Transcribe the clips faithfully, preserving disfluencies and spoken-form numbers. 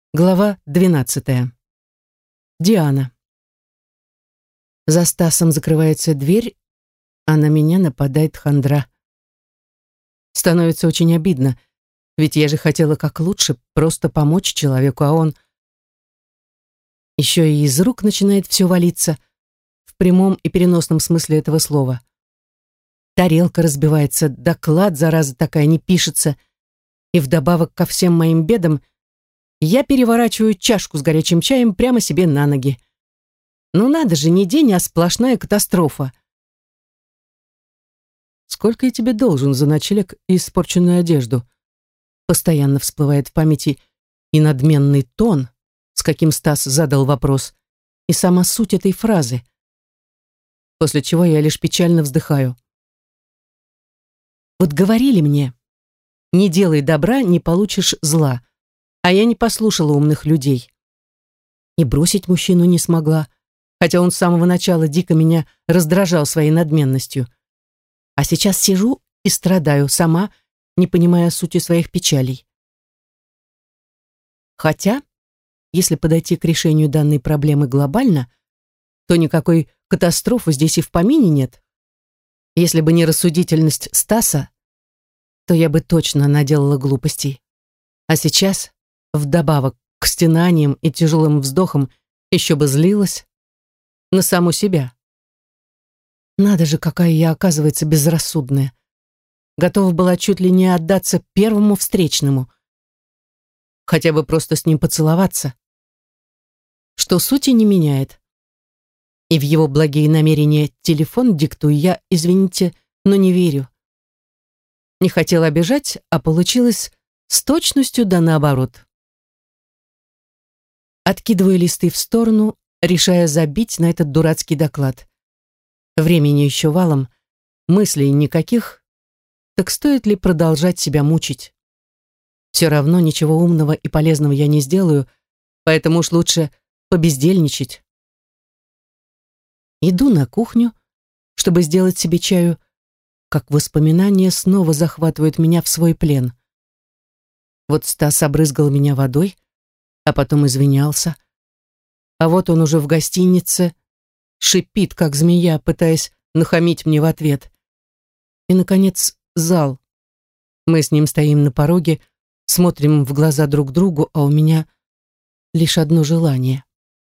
Глава двенадцатая. Диана. За Стасом закрывается дверь, а на меня нападает хандра. Становится очень обидно, ведь я же хотела как лучше просто помочь человеку, а он еще и из рук начинает все валиться, в прямом и переносном смысле этого слова. Тарелка разбивается, доклад, зараза такая, не пишется, и вдобавок ко всем моим бедам я переворачиваю чашку с горячим чаем прямо себе на ноги. Ну надо же, не день, а сплошная катастрофа. «Сколько я тебе должен за ночлег и испорченную одежду?» Постоянно всплывает в памяти и надменный тон, с каким Стас задал вопрос, и сама суть этой фразы. После чего я лишь печально вздыхаю. Вот говорили мне, не делай добра, не получишь зла. А я не послушала умных людей. И бросить мужчину не смогла, хотя он с самого начала дико меня раздражал своей надменностью. А сейчас сижу и страдаю сама, не понимая сути своих печалей. Хотя, если подойти к решению данной проблемы глобально, то никакой катастрофы здесь и в помине нет. Если бы не рассудительность Стаса, то я бы точно наделала глупостей. А сейчас, вдобавок к стенаниям и тяжелым вздохам, еще бы злилась на саму себя. Надо же, какая я, оказывается, безрассудная. Готова была чуть ли не отдаться первому встречному. Хотя бы просто с ним поцеловаться. Что сути не меняет. И в его благие намерения телефон диктую я, извините, но не верю. Не хотела обижать, а получилось с точностью да наоборот. Откидываю листы в сторону, решая забить на этот дурацкий доклад. Времени еще валом, мыслей никаких, так стоит ли продолжать себя мучить? Все равно ничего умного и полезного я не сделаю, поэтому уж лучше побездельничать. Иду на кухню, чтобы сделать себе чаю, как воспоминания снова захватывают меня в свой плен. Вот Стас обрызгал меня водой, а потом извинялся. А вот он уже в гостинице, шипит, как змея, пытаясь нахамить мне в ответ. И, наконец, зал. Мы с ним стоим на пороге, смотрим в глаза друг другу, а у меня лишь одно желание.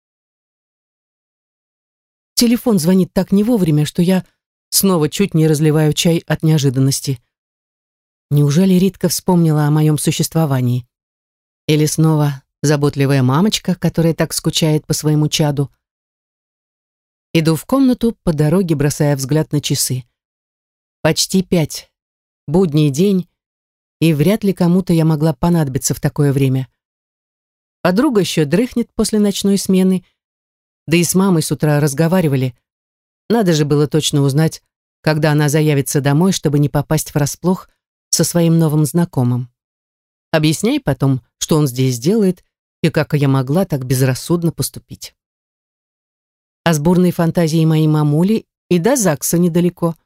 Телефон звонит так не вовремя, что я снова чуть не разливаю чай от неожиданности. Неужели Ритка вспомнила о моем существовании? Или снова заботливая мамочка, которая так скучает по своему чаду? Иду в комнату, по дороге бросая взгляд на часы. Почти пять. Будний день, и вряд ли кому-то я могла понадобиться в такое время. Подруга еще дрыхнет после ночной смены, да и с мамой с утра разговаривали. Надо же было точно узнать, когда она заявится домой, чтобы не попасть врасплох со своим новым знакомым. Объясняй потом, что он здесь делает и как я могла так безрассудно поступить. А с бурной фантазией моей мамули и до ЗАГСа недалеко.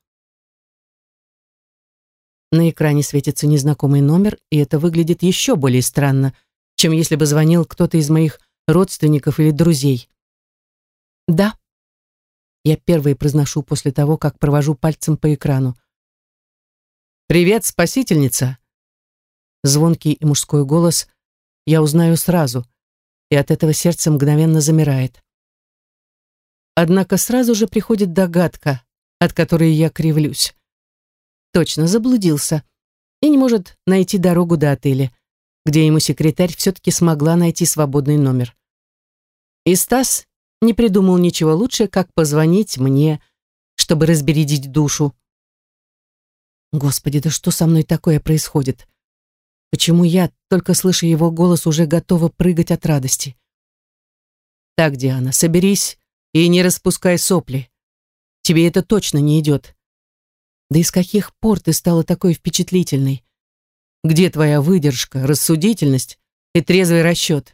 На экране светится незнакомый номер, и это выглядит еще более странно, чем если бы звонил кто-то из моих родственников или друзей. «Да», я первой произношу после того, как провожу пальцем по экрану. «Привет, спасительница!» Звонкий и мужской голос я узнаю сразу, и от этого сердце мгновенно замирает. Однако сразу же приходит догадка, от которой я кривлюсь. Точно заблудился и не может найти дорогу до отеля, где ему секретарь все-таки смогла найти свободный номер. И Стас не придумал ничего лучше, как позвонить мне, чтобы разбередить душу. Господи, да что со мной такое происходит? Почему я, только слыша его голос, уже готова прыгать от радости? Так, Диана, соберись и не распускай сопли. Тебе это точно не идет. Да и с каких пор ты стала такой впечатлительной? Где твоя выдержка, рассудительность и трезвый расчет?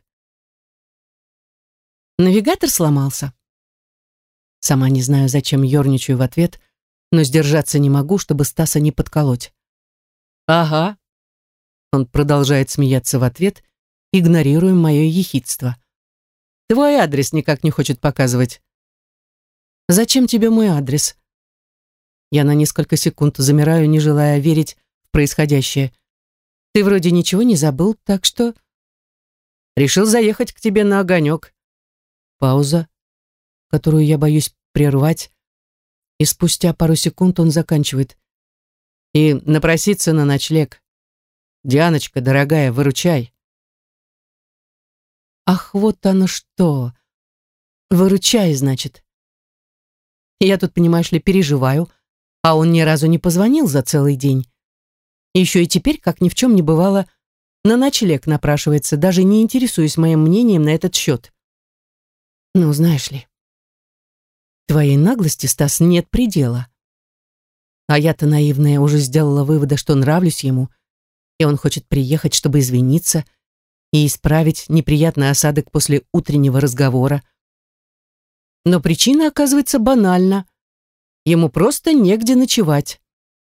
Навигатор сломался. Сама не знаю, зачем ерничаю в ответ, но сдержаться не могу, чтобы Стаса не подколоть. «Ага». Он продолжает смеяться в ответ игнорируя мое ехидство. Твой адрес никак не хочет показывать. Зачем тебе мой адрес? Я на несколько секунд замираю, не желая верить в происходящее. Ты вроде ничего не забыл, так что... Решил заехать к тебе на огонек. Пауза, которую я боюсь прервать, и спустя пару секунд он заканчивает. И напроситься на ночлег. Дианочка, дорогая, выручай. Ах, вот оно что. Выручай, значит. Я тут, понимаешь ли, переживаю, а он ни разу не позвонил за целый день. Еще и теперь, как ни в чем не бывало, на ночлег напрашивается, даже не интересуясь моим мнением на этот счет. Ну, знаешь ли, твоей наглости, Стас, нет предела. А я-то наивная уже сделала выводы, что нравлюсь ему, и он хочет приехать, чтобы извиниться и исправить неприятный осадок после утреннего разговора. Но причина оказывается банальна. Ему просто негде ночевать.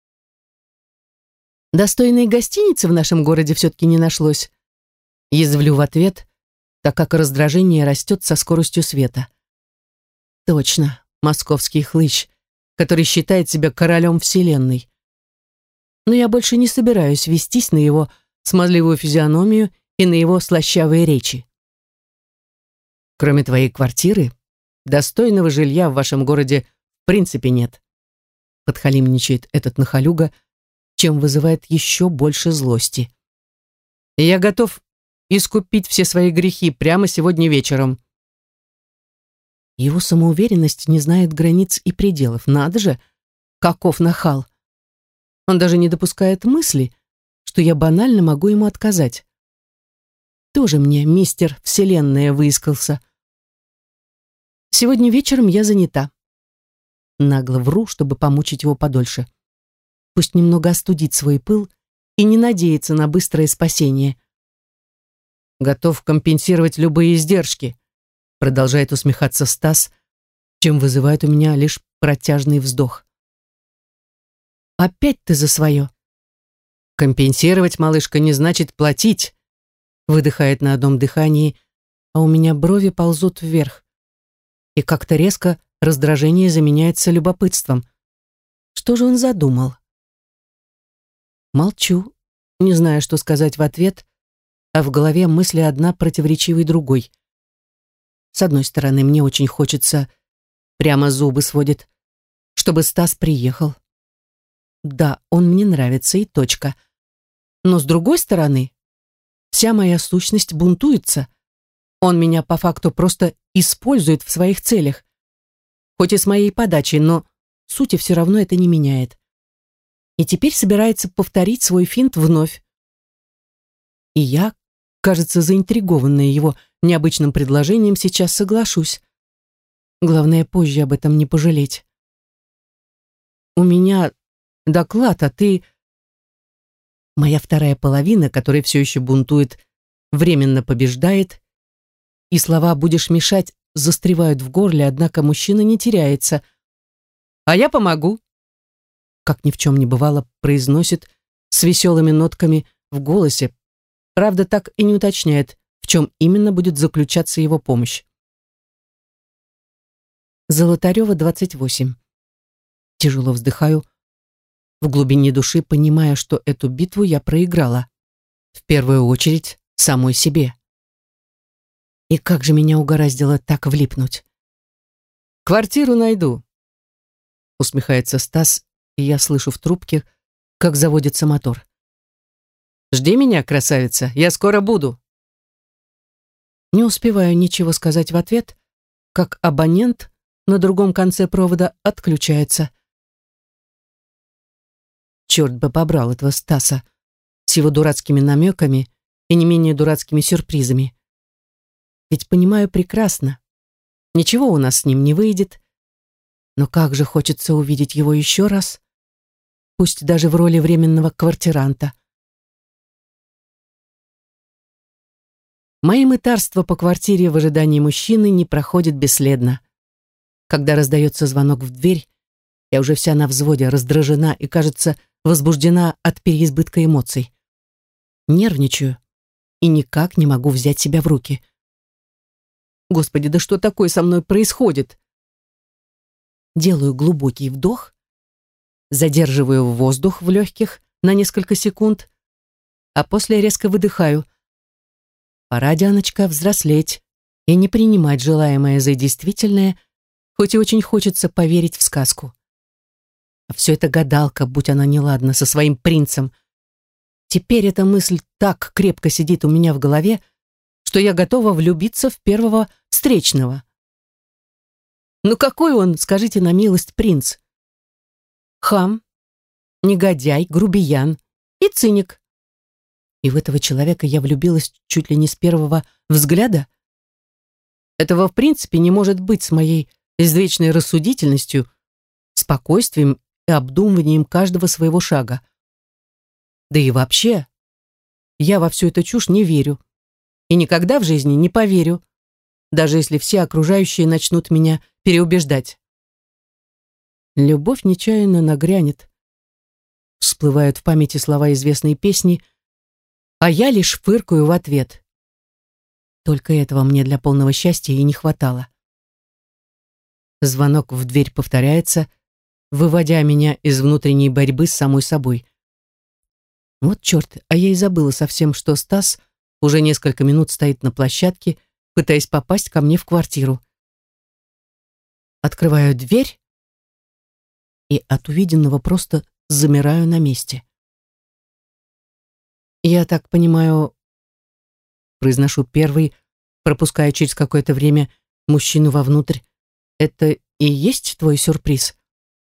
Достойной гостиницы в нашем городе все-таки не нашлось. Язвлю в ответ, так как раздражение растет со скоростью света. Точно, московский хлыщ, который считает себя королем вселенной. Но я больше не собираюсь вестись на его смазливую физиономию и на его слащавые речи. Кроме твоей квартиры, достойного жилья в вашем городе в принципе нет. Подхалимничает этот нахалюга, чем вызывает еще больше злости. И я готов искупить все свои грехи прямо сегодня вечером. Его самоуверенность не знает границ и пределов. Надо же, каков нахал. Он даже не допускает мысли, что я банально могу ему отказать. Тоже мне мистер Вселенная выискался. Сегодня вечером я занята. Нагло вру, чтобы помучить его подольше. Пусть немного остудит свой пыл и не надеется на быстрое спасение. Готов компенсировать любые издержки, продолжает усмехаться Стас, чем вызывает у меня лишь протяжный вздох. Опять ты за свое. Компенсировать, малышка, не значит платить, выдыхает на одном дыхании, а у меня брови ползут вверх. И как-то резко раздражение заменяется любопытством. Что же он задумал? Молчу, не зная, что сказать в ответ, а в голове мысли одна противоречивой другой. С одной стороны, мне очень хочется, прямо зубы сводит, чтобы Стас приехал. Да, он мне нравится и точка. Но с другой стороны, вся моя сущность бунтуется. Он меня по факту просто использует в своих целях. Хоть и с моей подачей, но сути все равно это не меняет. И теперь собирается повторить свой финт вновь. И я, кажется, заинтригованная его необычным предложением, сейчас соглашусь. Главное, позже об этом не пожалеть. У меня доклад, а ты... Моя вторая половина, которая все еще бунтует, временно побеждает, и слова «будешь мешать» застревают в горле, однако мужчина не теряется. «А я помогу», как ни в чем не бывало, произносит с веселыми нотками в голосе, правда, так и не уточняет, в чем именно будет заключаться его помощь. Золотарева, двадцать восемь. Тяжело вздыхаю, в глубине души понимая, что эту битву я проиграла. В первую очередь самой себе. И как же меня угораздило так влипнуть. «Квартиру найду», усмехается Стас, и я слышу в трубке, как заводится мотор. «Жди меня, красавица, я скоро буду». Не успеваю ничего сказать в ответ, как абонент на другом конце провода отключается. Черт бы побрал этого Стаса с его дурацкими намеками и не менее дурацкими сюрпризами. Ведь понимаю прекрасно, ничего у нас с ним не выйдет, но как же хочется увидеть его еще раз, пусть даже в роли временного квартиранта. Мои мытарства по квартире в ожидании мужчины не проходят бесследно. Когда раздается звонок в дверь, я уже вся на взводе, раздражена и, кажется, возбуждена от переизбытка эмоций. Нервничаю и никак не могу взять себя в руки. Господи, да что такое со мной происходит? Делаю глубокий вдох, задерживаю воздух в легких на несколько секунд, а после резко выдыхаю. Пора, Дианочка, взрослеть и не принимать желаемое за действительное, хоть и очень хочется поверить в сказку. А все это гадалка, будь она неладна, со своим принцем. Теперь эта мысль так крепко сидит у меня в голове, что я готова влюбиться в первого встречного. Ну какой он, скажите на милость, принц? Хам, негодяй, грубиян и циник. И в этого человека я влюбилась чуть ли не с первого взгляда. Этого в принципе не может быть с моей извечной рассудительностью, спокойствием и обдумыванием каждого своего шага. Да и вообще, я во всю эту чушь не верю. И никогда в жизни не поверю, даже если все окружающие начнут меня переубеждать. Любовь нечаянно нагрянет. Всплывают в памяти слова известной песни, а я лишь фыркаю в ответ. Только этого мне для полного счастья и не хватало. Звонок в дверь повторяется, выводя меня из внутренней борьбы с самой собой. Вот черт, а я и забыла совсем, что Стас уже несколько минут стоит на площадке, пытаясь попасть ко мне в квартиру. Открываю дверь и от увиденного просто замираю на месте. Я так понимаю, произношу первый, пропуская через какое-то время мужчину вовнутрь. Это и есть твой сюрприз?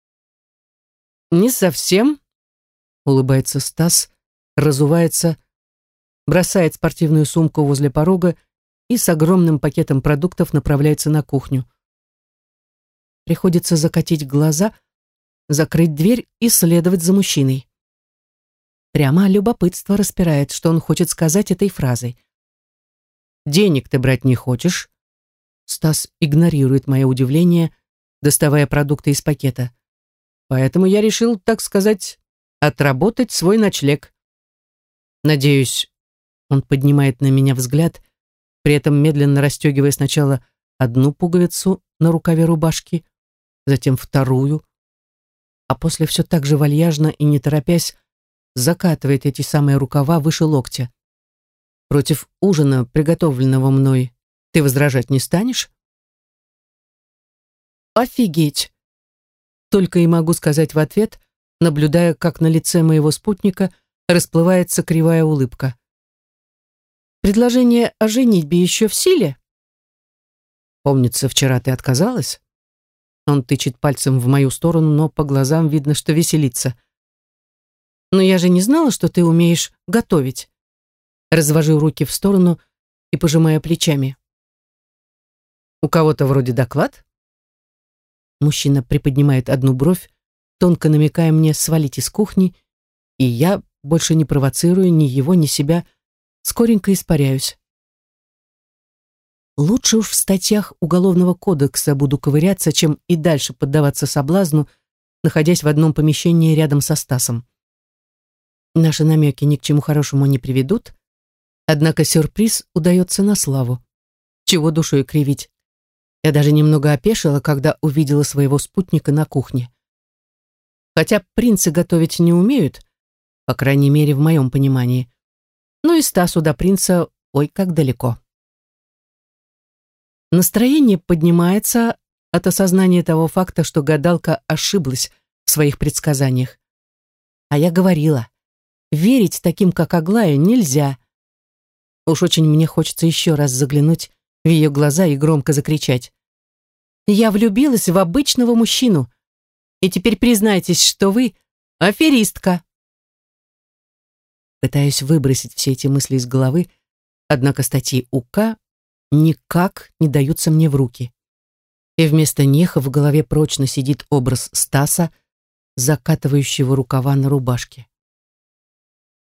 Не совсем, улыбается Стас, разувается, бросает спортивную сумку возле порога и с огромным пакетом продуктов направляется на кухню. Приходится закатить глаза, закрыть дверь и следовать за мужчиной. Прямо любопытство распирает, что он хочет сказать этой фразой. «Денег ты брать не хочешь?» Стас игнорирует мое удивление, доставая продукты из пакета. «Поэтому я решил, так сказать, отработать свой ночлег. Надеюсь...» Он поднимает на меня взгляд, при этом медленно расстегивая сначала одну пуговицу на рукаве рубашки, затем вторую, а после все так же вальяжно и не торопясь закатывает эти самые рукава выше локтя. «Против ужина, приготовленного мной, ты возражать не станешь?» «Офигеть!» Только и могу сказать в ответ, наблюдая, как на лице моего спутника расплывается кривая улыбка. «Предложение о женитьбе еще в силе?» «Помнится, вчера ты отказалась?» Он тычет пальцем в мою сторону, но по глазам видно, что веселится. «Но я же не знала, что ты умеешь готовить». Развожу руки в сторону и пожимаю плечами. «У кого-то вроде доклад?» Мужчина приподнимает одну бровь, тонко намекая мне свалить из кухни, и я, больше не провоцируя ни его, ни себя, скоренько испаряюсь. Лучше уж в статьях Уголовного кодекса буду ковыряться, чем и дальше поддаваться соблазну, находясь в одном помещении рядом со Стасом. Наши намеки ни к чему хорошему не приведут, однако сюрприз удается на славу. Чего душой кривить? Я даже немного опешила, когда увидела своего спутника на кухне. Хотя принцы готовить не умеют, по крайней мере, в моем понимании. Ну и Стасу до принца ой как далеко. Настроение поднимается от осознания того факта, что гадалка ошиблась в своих предсказаниях. А я говорила, верить таким, как Аглая, нельзя. Уж очень мне хочется еще раз заглянуть в ее глаза и громко закричать. «Я влюбилась в обычного мужчину, и теперь признайтесь, что вы аферистка». Пытаюсь выбросить все эти мысли из головы, однако статьи УК никак не даются мне в руки. И вместо них в голове прочно сидит образ Стаса, закатывающего рукава на рубашке.